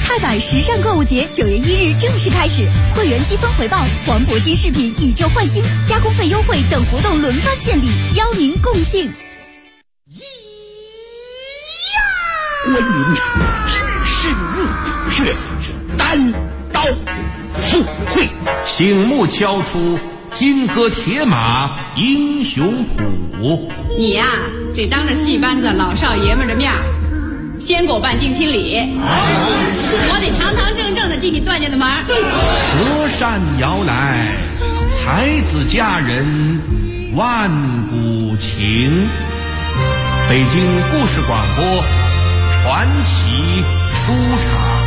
太百时尚购物节9月1日正式开始，会员积分回报、黄渤金饰品以旧换新、加工费优惠等活动轮番献礼，邀您共庆。 观音知事入却是单刀赴会， 醒目敲出金戈铁马英雄谱。 你呀，得当着戏班子老少爷们的面先给我办定亲礼，我得堂堂正正的替你断下的门。 隔山摇来，才子佳人万古情。北京故事广播传奇书场。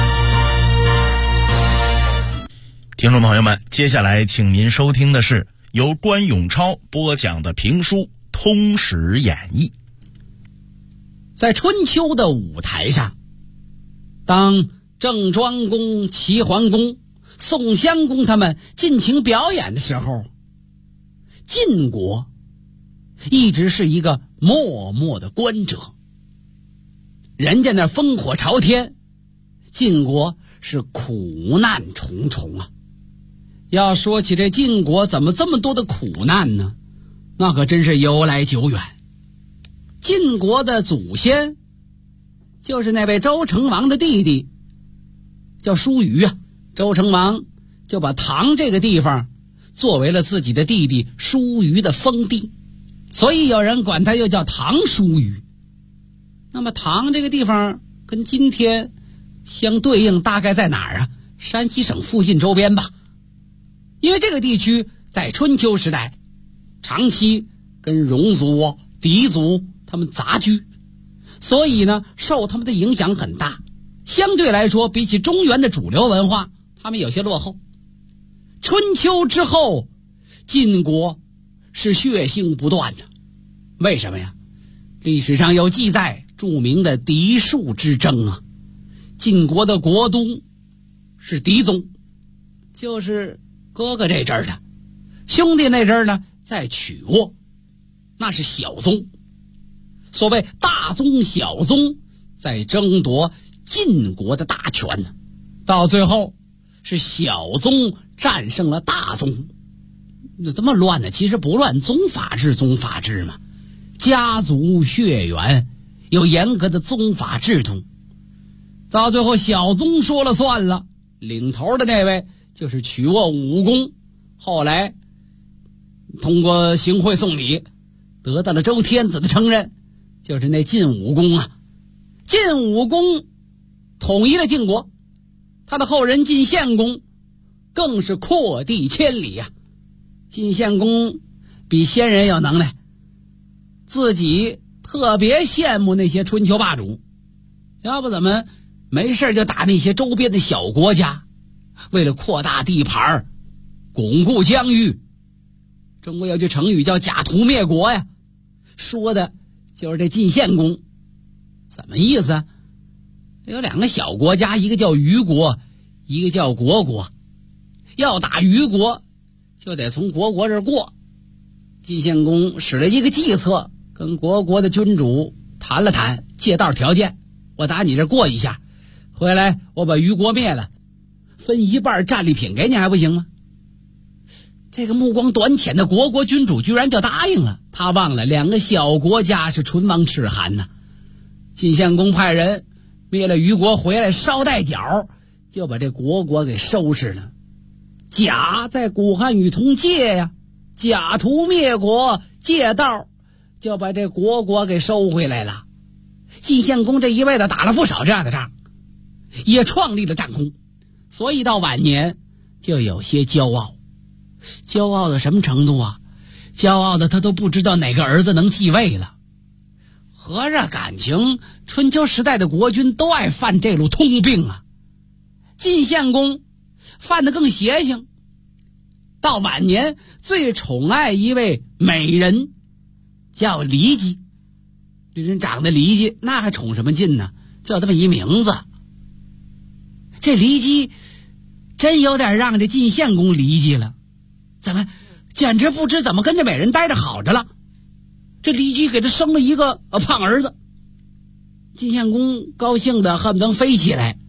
听众朋友们，接下来请您收听的是由关永超播讲的评书《通史演义》。 在春秋的舞台上，当郑庄公、齐桓公、宋襄公他们尽情表演的时候，晋国一直是一个默默的观者。人家那烽火朝天，晋国是苦难重重啊。要说起这晋国怎么这么多的苦难呢？那可真是由来久远。晋国的祖先就是那位周成王的弟弟，叫叔虞啊。周成王就把唐这个地方作为了自己的弟弟叔虞的封地，所以有人管他又叫唐叔虞。那么唐这个地方跟今天相对应大概在哪儿啊？山西省附近周边吧。因为这个地区在春秋时代长期跟戎族、狄族他们杂居，所以呢受他们的影响很大，相对来说比起中原的主流文化他们有些落后。春秋之后，晋国是血腥不断的。为什么呀？历史上有记载著名的嫡庶之争啊。晋国的国都是狄宗，就是哥哥这阵儿的，兄弟那阵儿呢在曲沃，那是小宗。所谓大宗小宗在争夺晋国的大权呢，到最后是小宗战胜了大宗。这么乱呢？其实不乱，宗法制嘛，家族血缘有严格的宗法制度，到最后小宗说了算了，领头的那位就是曲沃武公，后来通过行贿送礼得到了周天子的承认，就是那晋武公啊。晋武公统一了晋国，他的后人晋献公更是扩地千里啊。晋献公比先人有能耐，自己特别羡慕那些春秋霸主，要不怎么没事就打那些周边的小国家，为了扩大地盘巩固疆域。中国有句成语叫假途灭国呀，说的就是这晋献公。怎么意思啊？有两个小国家，一个叫虞国，一个叫虢国。要打虞国就得从虢国这儿过。晋献公使了一个计策，跟虢国的君主谈了谈借道条件，我打你这儿过一下，回来我把虞国灭了，分一半战利品给你还不行吗？这个目光短浅的虢国君主居然就答应了。他忘了两个小国家是唇亡齿寒呐。晋献公派人灭了虞国回来，捎带脚就把这虢国给收拾了。假在古汉语通借呀，假途灭国，借道就把这虢国给收回来了。晋献公这一辈子打了不少这样的仗，也创立了战功，所以到晚年就有些骄傲。骄傲到什么程度啊？骄傲的他都不知道哪个儿子能继位了。合着感情春秋时代的国君都爱犯这路通病啊。晋献公犯得更邪性，到晚年最宠爱一位美人，叫骊姬。这人长得骊姬，那还宠什么劲呢？叫这么一名字。这骊姬真有点让这晋献公离忌了，怎么简直不知怎么跟这美人待着好着了。这骊姬给他生了一个胖儿子，晋献公高兴的恨不得飞起来，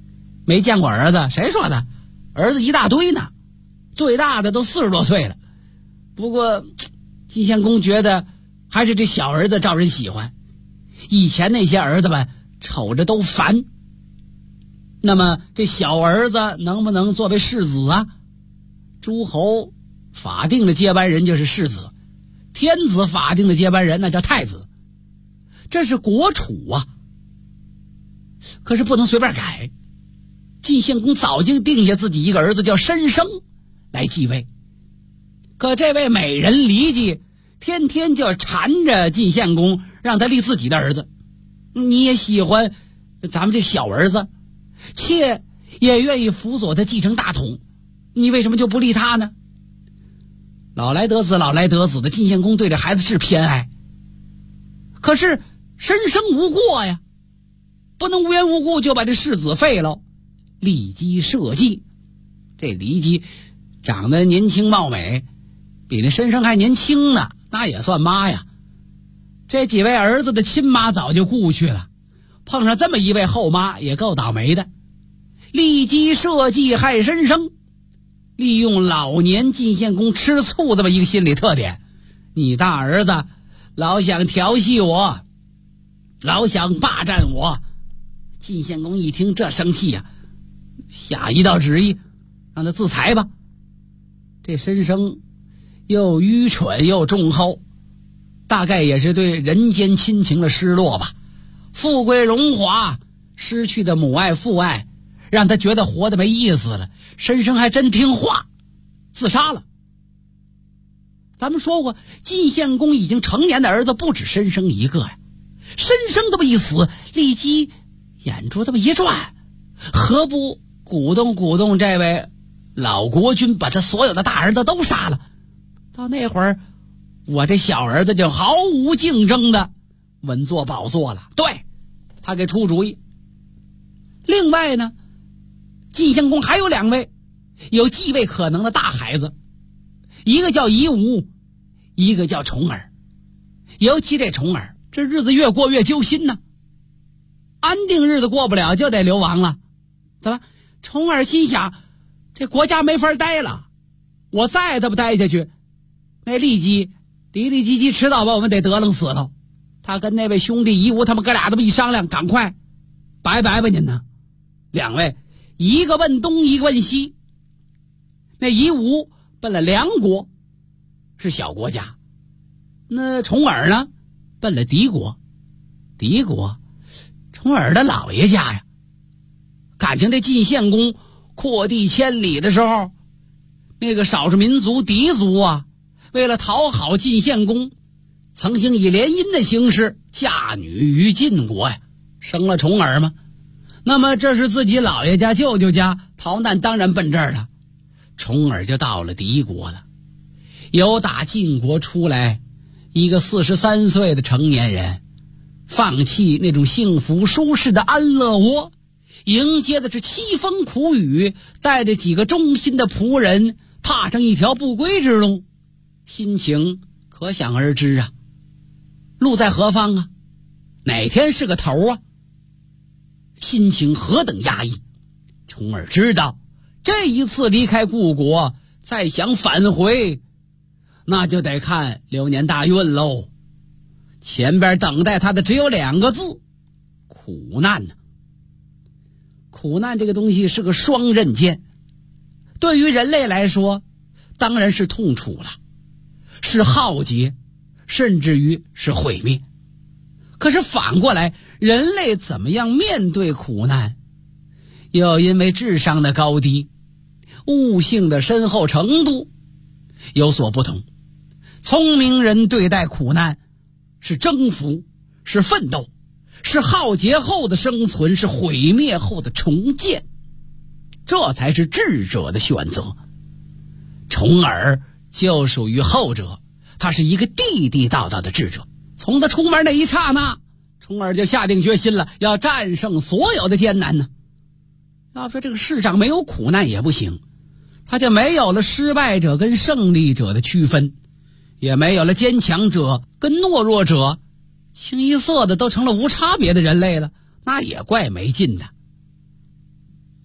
没见过儿子，谁说的？儿子一大堆呢，最大的都40多岁了。不过晋献公觉得还是这小儿子招人喜欢，以前那些儿子们瞅着都烦。那么这小儿子能不能作为世子啊？诸侯法定的接班人就是世子，天子法定的接班人那叫太子，这是国储啊。可是不能随便改，晋献公早就定下自己一个儿子叫申生来继位。可这位美人骊姬天天就缠着晋献公，让他立自己的儿子。你也喜欢咱们这小儿子，妾也愿意辅佐他继承大统，你为什么就不立他呢？老来得子老来得子的，晋献公对这孩子是偏爱，可是申生无过呀，不能无缘无故就把这世子废了。骊姬社稷，这骊姬长得年轻貌美，比那申生还年轻呢，那也算妈呀。这几位儿子的亲妈早就故去了，碰上这么一位后妈也够倒霉的。骊姬社稷害申生，利用老年晋献公吃醋这么一个心理特点，你大儿子老想调戏我，老想霸占我。晋献公一听这生气呀，下一道旨意让他自裁吧。这申生又愚蠢又忠厚，大概也是对人间亲情的失落吧。富贵荣华失去的母爱父爱，让他觉得活得没意思了。申生还真听话，自杀了。咱们说过，晋献公已经成年的儿子不止申生一个呀。申生这么一死，骊姬眼珠这么一转，何不鼓动鼓动这位老国君，把他所有的大儿子都杀了？到那会儿，我这小儿子就毫无竞争的稳坐宝座了。对，他给出主意。另外呢，晋献公还有2位有继位可能的大孩子，一个叫夷吾，一个叫重耳。尤其这重耳，这日子越过越揪心呢，安定日子过不了就得流亡了。怎么？重耳心想，这国家没法待了，我再这么待下去，那骊姬嘀嘀唧唧迟早把我们得得楞死了。他跟那位兄弟夷吾他们哥俩这么一商量，赶快拜拜吧您呢。2位一个问东一个问西，那夷吾奔了梁国，是小国家，那重耳呢奔了敌国。敌国重耳的老爷家呀，感情这晋献公扩地千里的时候，那个少数民族狄族啊，为了讨好晋献公，曾经以联姻的形式嫁女于晋国呀，生了重耳嘛。那么这是自己老爷家舅舅家，逃难当然奔这儿了。重耳就到了敌国了，由打晋国出来一个43岁的成年人，放弃那种幸福舒适的安乐窝，迎接的是凄风苦雨，带着几个忠心的仆人，踏上一条不归之路，心情可想而知啊。路在何方啊？哪天是个头啊？心情何等压抑。重耳知道，这一次离开故国，再想返回，那就得看流年大运喽。前边等待他的只有2个字：苦难呢。苦难这个东西是个双刃剑，对于人类来说，当然是痛楚了，是浩劫，甚至于是毁灭。可是反过来，人类怎么样面对苦难，又因为智商的高低、悟性的深厚程度有所不同。聪明人对待苦难是征服，是奋斗，是浩劫后的生存，是毁灭后的重建，这才是智者的选择。重耳就属于后者，他是一个地地道道的智者。从他出门那一刹那，重耳就下定决心了，要战胜所有的艰难呢。要说这个世上没有苦难也不行，他就没有了失败者跟胜利者的区分，也没有了坚强者跟懦弱者，清一色的都成了无差别的人类了，那也怪没劲的。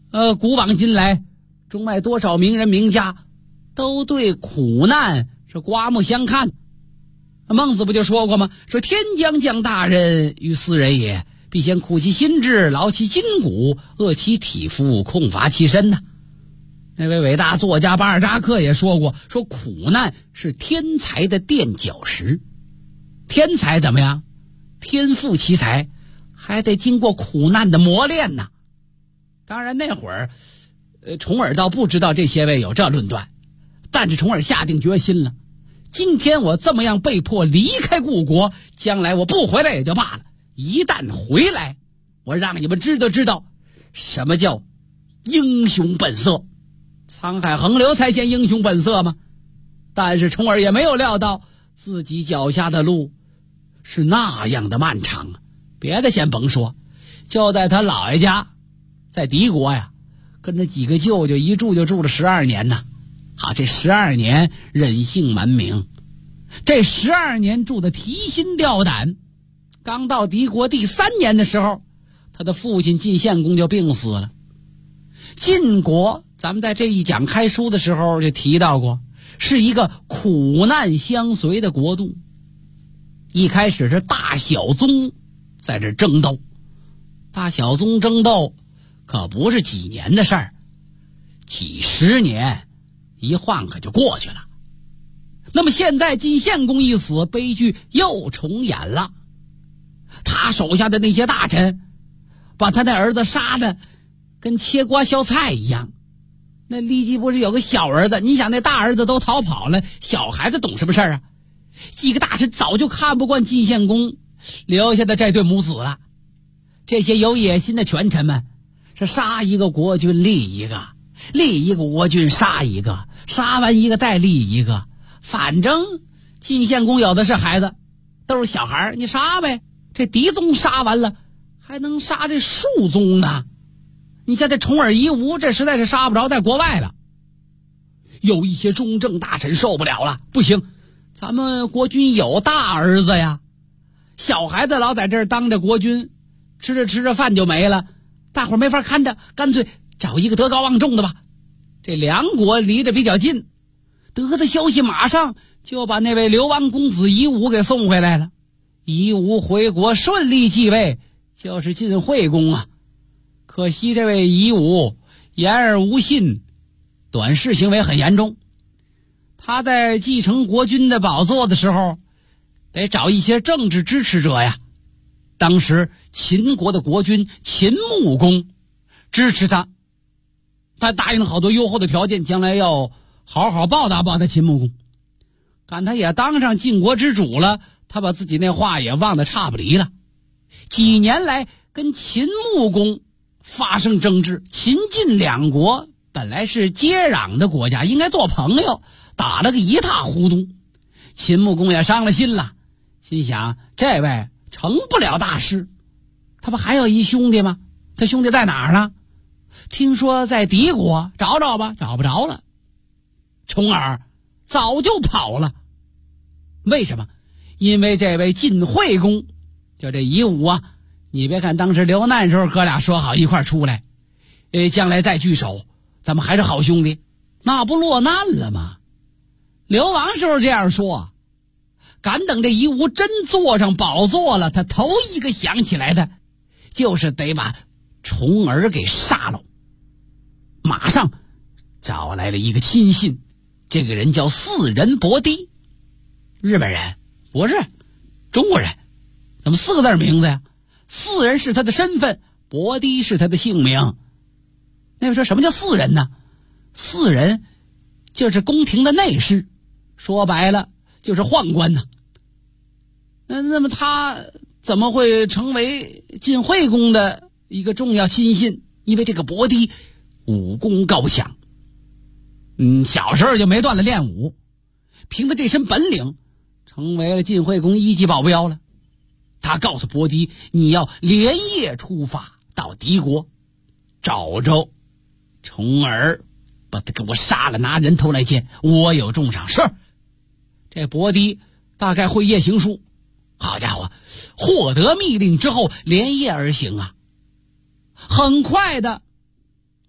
古往今来，中外多少名人名家都对苦难是刮目相看。孟子不就说过吗？说天将降大任于斯人也，必先苦其心志，劳其筋骨，饿其体肤，空乏其身呐。那位伟大作家巴尔扎克也说过，说苦难是天才的垫脚石。天才怎么样？天赋奇才，还得经过苦难的磨练呢。当然那会儿重耳倒不知道这些位有这论断，但是重耳下定决心了，今天我这么样被迫离开故国，将来我不回来也就罢了，一旦回来，我让你们知道什么叫英雄本色。沧海横流才显英雄本色吗？但是重耳也没有料到自己脚下的路是那样的漫长啊。别的先甭说，就在他姥爷家在敌国呀，跟着几个舅舅一住就住了12年呢。好，这12年忍性蛮名，这12年住的提心吊胆。刚到敌国第3年的时候，他的父亲晋献公就病死了。晋国咱们在这一讲开书的时候就提到过，是一个苦难相随的国度。一开始是大小宗在这争斗，大小宗争斗可不是几年的事儿，几十年一晃可就过去了。那么现在晋献公一死，悲剧又重演了。他手下的那些大臣把他那儿子杀的跟切瓜削菜一样。那骊姬不是有个小儿子，你想那大儿子都逃跑了，小孩子懂什么事儿啊？几个大臣早就看不惯晋献公留下的这对母子了。这些有野心的权臣们是杀一个国君立一个，立一个国君杀一个，杀完一个再立一个，反正晋献公有的是孩子，都是小孩，你杀呗。这嫡宗杀完了，还能杀这庶宗呢？你像这重耳夷吾，这实在是杀不着，在国外了。有一些中正大臣受不了了，不行，咱们国君有大儿子呀，小孩子老在这儿当着国君，吃着饭就没了，大伙没法看着，干脆找一个德高望重的吧。这梁国离着比较近，得的消息马上就把那位流亡公子夷吾给送回来了。夷吾回国顺利继位，就是晋惠公啊。可惜这位夷吾言而无信，短视行为很严重。他在继承国君的宝座的时候，得找一些政治支持者呀。当时秦国的国君秦穆公支持他，他答应了好多优厚的条件，将来要好好报答秦穆公。看他也当上晋国之主了，他把自己那话也忘得差不离了。几年来跟秦穆公发生争执，秦晋两国本来是接壤的国家，应该做朋友，打了个一塌糊涂。秦穆公也伤了心了，心想这位成不了大事，他不还有一兄弟吗？他兄弟在哪儿呢？听说在敌国，找找吧，找不着了。重耳早就跑了。为什么？因为这位晋惠公，就这夷吾啊，你别看当时流难时候哥俩说好一块出来，将来再聚首，咱们还是好兄弟，那不落难了吗？流亡时候这样说，敢等这夷吾真坐上宝座了，他头一个想起来的就是得把重耳给杀了。马上找来了一个亲信，这个人叫四人伯堤。日本人不是中国人，怎么4个字名字呀？四人是他的身份，伯堤是他的姓名。那位说什么叫四人呢？四人就是宫廷的内侍，说白了就是宦官呢。那么他怎么会成为晋惠公的一个重要亲信？因为这个伯堤武功高强，小时候就没断了练武，凭着这身本领成为了晋惠公1级保镖了。他告诉伯堤，你要连夜出发到敌国，找着重耳，把他给我杀了，拿人头来见我，有重赏。是。这伯堤大概会夜行术，好家伙，获得密令之后连夜而行啊。很快的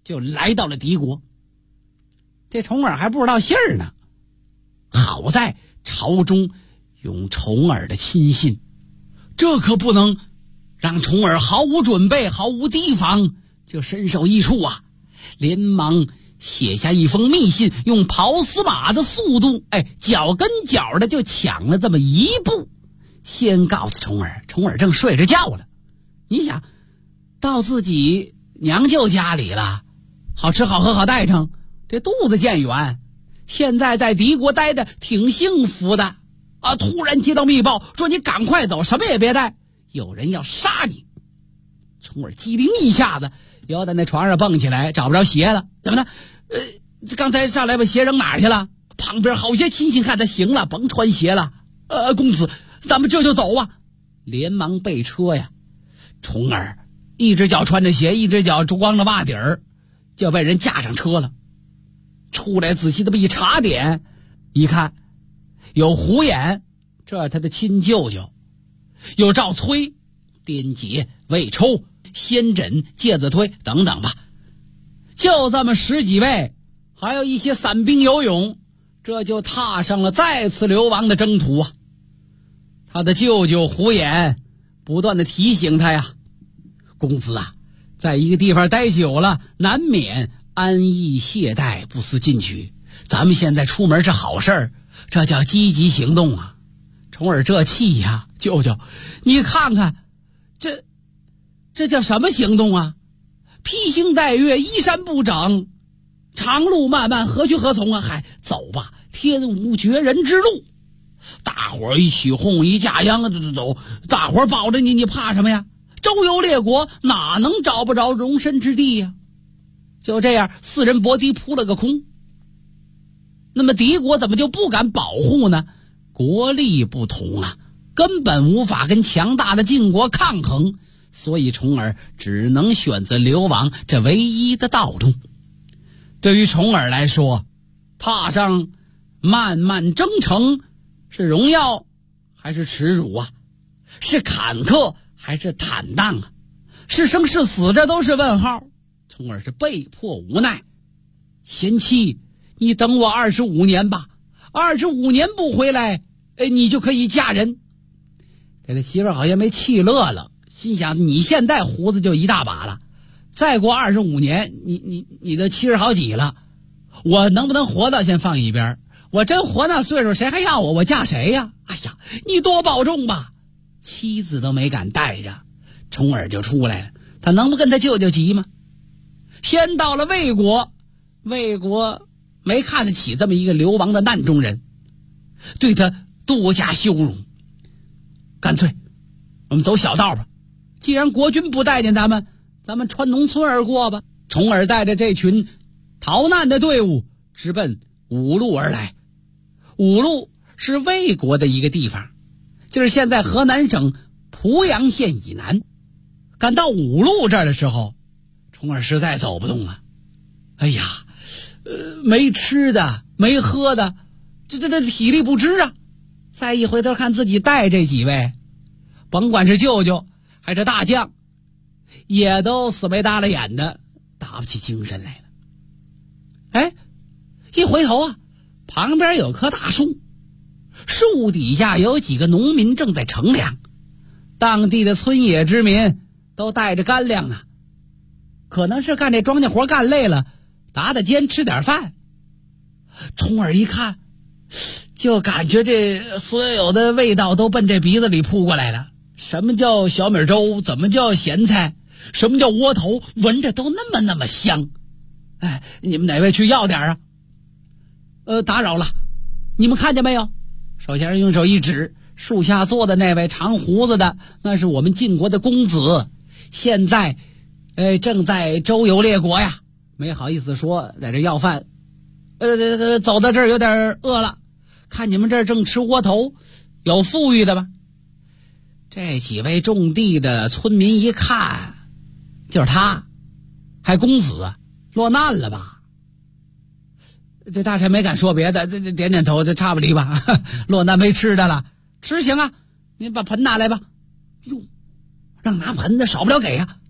就来到了敌国。这重耳还不知道信儿呢，好在朝中有重耳的亲信，这可不能让重耳毫无准备毫无提防就身首异处啊！连忙写下一封密信，用跑死马的速度，脚跟脚的就抢了这么一步，先告诉重耳。重耳正睡着觉了，你想到自己娘舅家里了，好吃好喝好待成，这肚子渐圆，现在在敌国待着挺幸福的啊！突然接到密报说你赶快走，什么也别带，有人要杀你。重耳机灵一下子又在那床上蹦起来，找不着鞋了，怎么的？刚才上来把鞋扔哪儿去了？旁边好些亲戚看他行了，甭穿鞋了。公子，咱们这就走啊！连忙备车呀。重耳一只脚穿着鞋，一只脚光着袜底儿，就被人架上车了。出来仔细这么一查点，一看有胡衍，这是他的亲舅舅；有赵崔、颠杰、魏抽、先轸、介子推等等吧，就这么10几位，还有一些散兵游勇，这就踏上了再次流亡的征途啊！他的舅舅胡衍不断的提醒他呀：“公子啊，在一个地方待久了，难免安逸懈怠，不思进取。咱们现在出门是好事儿，这叫积极行动啊！”重耳这气呀，舅舅，你看看，这叫什么行动啊？披星戴月，衣衫不整，长路漫漫，何去何从啊？嗨，走吧，天无绝人之路。大伙儿一起哄一架秧走，大伙儿保着你，你怕什么呀？周游列国，哪能找不着容身之地呀？就这样，4人搏击扑了个空。那么敌国怎么就不敢保护呢？国力不同啊，根本无法跟强大的晋国抗衡，所以重耳只能选择流亡这唯一的道路。对于重耳来说，踏上漫漫征程，是荣耀还是耻辱啊？是坎坷还是坦荡啊？是生是死，这都是问号。重耳是被迫无奈。贤妻，你等我25年吧，25年不回来，你就可以嫁人。这个媳妇好像没气乐了，心想你现在胡子就一大把了，再过25年，你都70好几了，我能不能活到先放一边，我真活那岁数，谁还要我嫁谁呀？哎呀，你多保重吧。妻子都没敢带着，重耳就出来了。他能不跟他舅舅急吗？先到了魏国，魏国没看得起这么一个流亡的难中人，对他多加羞辱。干脆我们走小道吧，既然国君不待见咱们穿农村而过吧。重耳带着这群逃难的队伍直奔五路而来。五路是魏国的一个地方，就是现在河南省濮阳县以南。赶到五路这儿的时候，重耳实在走不动了。哎呀，没吃的没喝的，这体力不支啊。再一回头看自己带这几位，甭管是舅舅还是大将，也都死没搭了眼的，打不起精神来了。一回头啊，旁边有棵大树，树底下有几个农民正在乘凉，当地的村野之民都带着干粮呢，可能是干这庄稼活干累了，打打尖吃点饭。重耳一看，就感觉这所有的味道都奔这鼻子里扑过来了。什么叫小米粥？怎么叫咸菜？什么叫窝头？闻着都那么香。你们哪位去要点啊？打扰了，你们看见没有？首先用手一指，树下坐的那位长胡子的，那是我们晋国的公子，现在正在周游列国呀，没好意思说在这要饭。走到这儿有点饿了，看你们这儿正吃窝头，有富裕的吧？这几位种地的村民一看，就是他，还公子，落难了吧？这大臣没敢说别的，这点点头，这差不离吧。落难没吃的了，吃行啊，您把盆拿来吧。哟，让拿盆的少不了给啊，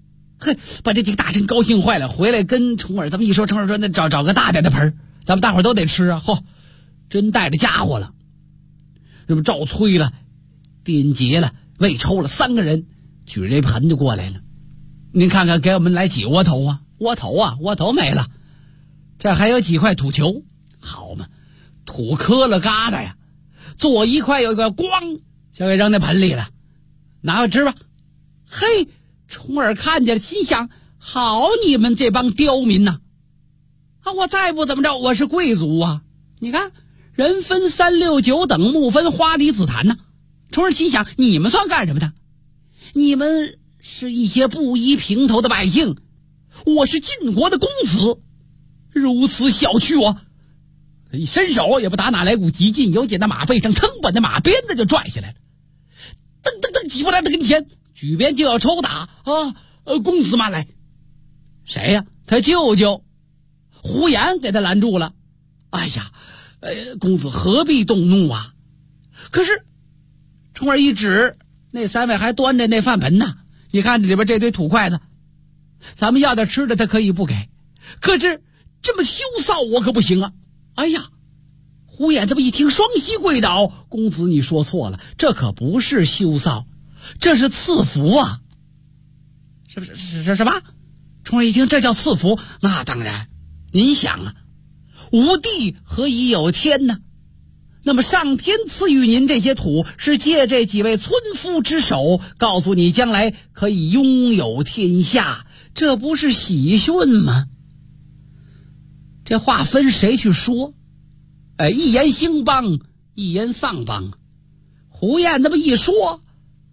嘿，把这几个大臣高兴坏了，回来跟重耳这么一说，重耳说那找个大点的盆，咱们大伙都得吃啊！嚯，真带着家伙了。这不赵崔了、丁杰了、魏抽了3个人举着这盆就过来了。您看看，给我们来几窝头啊？窝头没了，这还有几块土球，好嘛，土磕了疙瘩呀，左一块有一个咣，就给扔那盆里了，拿回吃吧。嘿，重耳看见了，心想：好你们这帮刁民呐！我再不怎么着，我是贵族啊！你看，人分3、6、9等，木分花梨紫檀呐。重耳心想：你们算干什么的？你们是一些布衣平头的百姓，我是晋国的公子，如此小觑我，一伸手也不打哪来股急劲，由紧的马背上噌把那马鞭子就拽下来了，噔噔噔挤过来他跟前，举鞭就要抽打啊！公子慢来！谁呀？他舅舅胡言给他拦住了。哎呀，公子何必动怒啊？可是重耳一指，那3位还端着那饭盆呢。你看这里边这堆土块子，咱们要点吃的他可以不给，可是这么羞臊我可不行啊！哎呀，胡眼这么一听，双膝跪倒：公子你说错了，这可不是羞臊，这是赐福啊！是什么？重耳一听这叫赐福，那当然。您想啊，无地何以有天呢？那么上天赐予您这些土，是借这几位村夫之手，告诉你将来可以拥有天下，这不是喜讯吗？这话分谁去说？一言兴邦，一言丧邦。胡彦那么一说，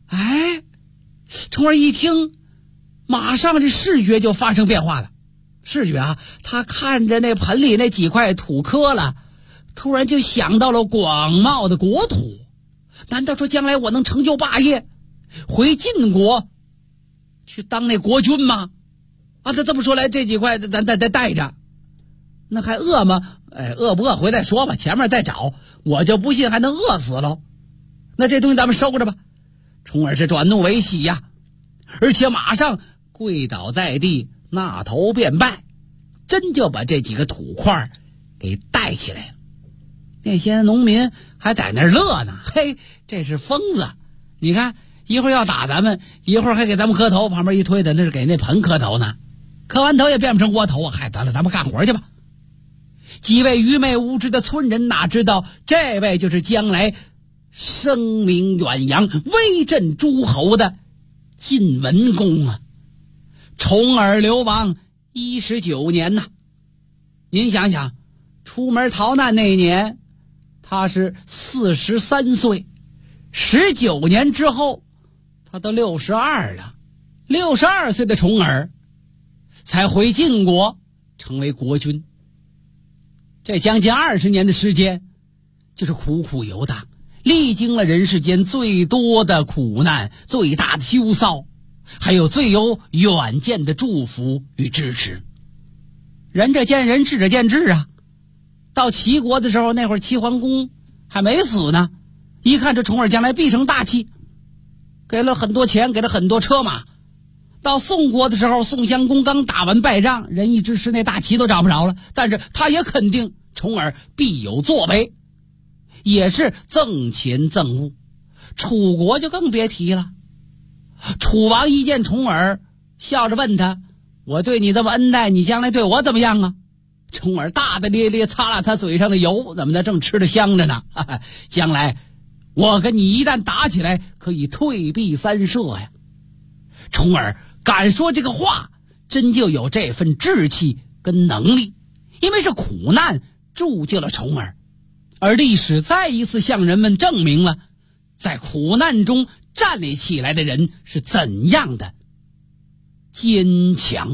重耳一听，马上这视觉就发生变化了。视觉啊，他看着那盆里那几块土磕了，突然就想到了广袤的国土。难道说将来我能成就霸业，回晋国去当那国君吗？他这么说来，这几块咱带着，那还饿吗？饿不饿回再说吧，前面再找，我就不信还能饿死了。那这东西咱们收着吧。重耳是转怒为喜呀，而且马上跪倒在地，纳头便拜，真就把这几个土块给带起来了。那些农民还在那乐呢，嘿，这是疯子！你看，一会儿要打咱们，一会儿还给咱们磕头，旁边一推的那是给那盆磕头呢，磕完头也变不成窝头啊！嗨，得了，咱们干活去吧。几位愚昧无知的村人哪知道，这位就是将来声名远扬、威震诸侯的晋文公啊！重耳流亡19年呐，您想想，出门逃难那年他是43岁，19年之后他都62了。62岁的重耳才回晋国成为国君。这将近20年的时间，就是苦苦游荡，历经了人世间最多的苦难、最大的羞臊，还有最有远见的祝福与支持。仁者见仁，智者见智啊。到齐国的时候，那会儿齐桓公还没死呢，一看这重耳将来必成大器，给了很多钱，给了很多车马。到宋国的时候，宋襄公刚打完败仗，仁义之师那大旗都找不着了，但是他也肯定重耳必有作为，也是赠钱赠物。楚国就更别提了，楚王一见重耳，笑着问他：我对你这么恩待，你将来对我怎么样啊？重耳大大咧咧擦了擦嘴上的油，怎么的，正吃得香着呢。将来我跟你一旦打起来，可以退避三舍呀。重耳敢说这个话，真就有这份志气跟能力，因为是苦难铸就了重耳，而历史再一次向人们证明了，在苦难中站立起来的人是怎样的坚强。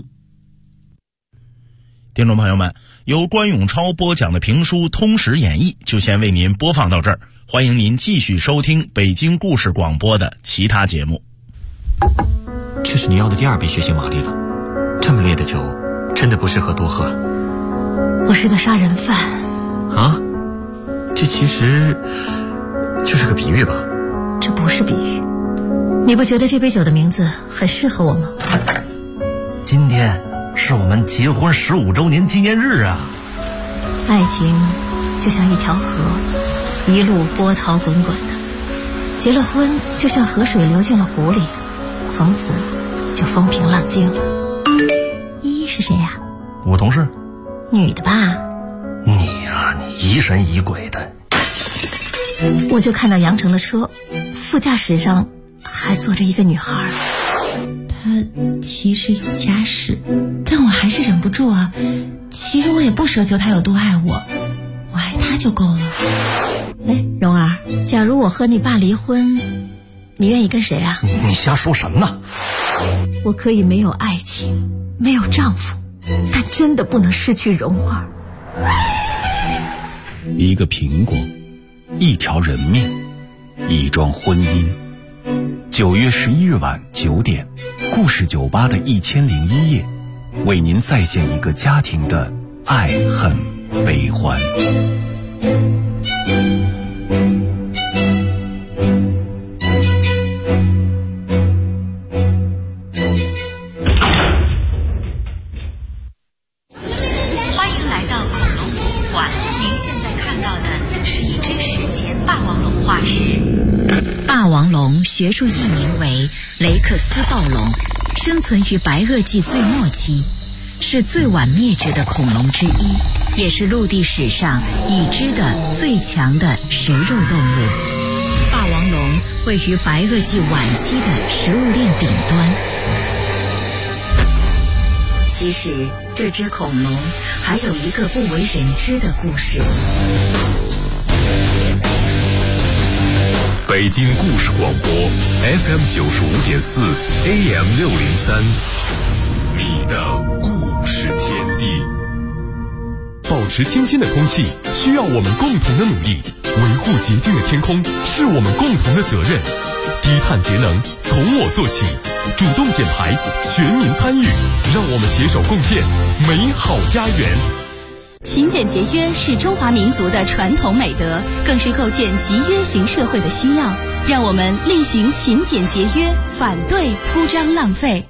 听众朋友们，由关永超播讲的评书《通史演义》就先为您播放到这儿，欢迎您继续收听北京故事广播的其他节目。 这是你要的第2杯血腥玛丽了，这么烈的酒真的不适合多喝。 我是个杀人犯啊，这其实就是个比喻吧？ 这不是比喻，你不觉得这杯酒的名字很适合我吗？ 今天是我们结婚15周年纪念日啊！ 爱情就像一条河，一路波涛滚滚的。结了婚就像河水流进了湖里，从此就风平浪静了。依依是谁呀？ 我同事。 女的吧？ 你呀，你疑神疑鬼的。 我就看到杨成的车，副驾驶上还坐着一个女孩。 她其实有家室，但我还是忍不住啊。其实我也不奢求她有多爱我，我爱她就够了。 哎，蓉儿，假如我和你爸离婚，你愿意跟谁啊？ 你瞎说什么呢？ 我可以没有爱情，没有丈夫，但真的不能失去蓉儿。 一个苹果，一条人命，一桩婚姻。9月11日晚9点，故事酒吧的1001夜，为您再现一个家庭的爱恨悲欢。 欢迎来到恐龙博物馆，您现在看到的是一只史前霸王龙化石。霸王龙学术译名为雷克斯暴龙，生存于白垩纪最末期，是最晚灭绝的恐龙之一，也是陆地史上已知的最强的食肉动物。霸王龙位于白垩纪晚期的食物链顶端。其实这只恐龙还有一个不为人知的故事。 北京故事广播 FM 95.4 AM 603，你的故事天地。 保持清新的空气需要我们共同的努力，维护洁净的天空是我们共同的责任。低碳节能从我做起，主动减排，全民参与，让我们携手共建美好家园。 勤俭节约是中华民族的传统美德，更是构建集约型社会的需要。让我们厉行勤俭节约，反对铺张浪费。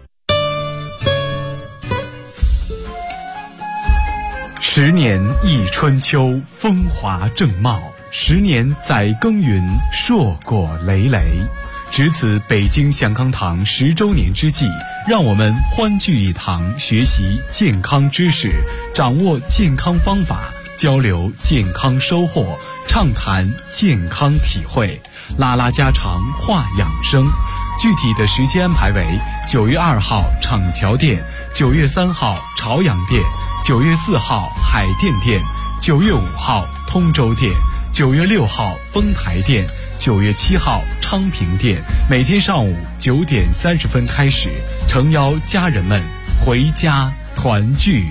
10年一春秋，风华正茂；10年载耕耘，硕果累累。值此北京祥康堂10周年之际，让我们欢聚一堂，学习健康知识，掌握健康方法，交流健康收获，畅谈健康体会，拉拉家常，话养生。具体的时间安排为9月2号厂桥店，9月3号朝阳店，9月4号海淀店，9月5号通州店，9月6号丰台店，9月7号昌平店。每天上午9点30分开始，诚邀家人们回家团聚。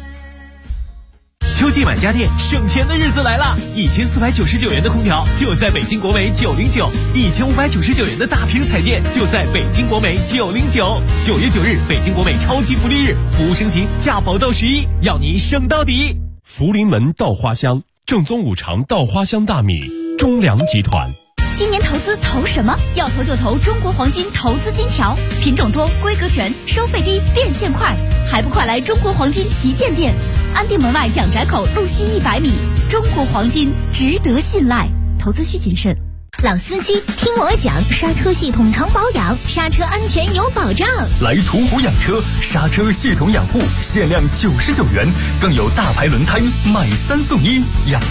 秋季买家电省钱的日子来了，1499元的空调就在北京国美909，1599元的大屏彩电就在北京国美909。9月9日，北京国美超级福利日，服务升级，价保到11，要您省到底。 福临门稻花香，正宗五常稻花香大米，中粮集团。 今年投资投什么？要投就投中国黄金投资金条，品种多，规格全，收费低，变现快，还不快来中国黄金旗舰店，安定门外蒋宅口路西100米。中国黄金值得信赖，投资需谨慎。 老司机听我讲，刹车系统常保养，刹车安全有保障。 来途虎养车，刹车系统养护限量99元，更有大牌轮胎买3送1，养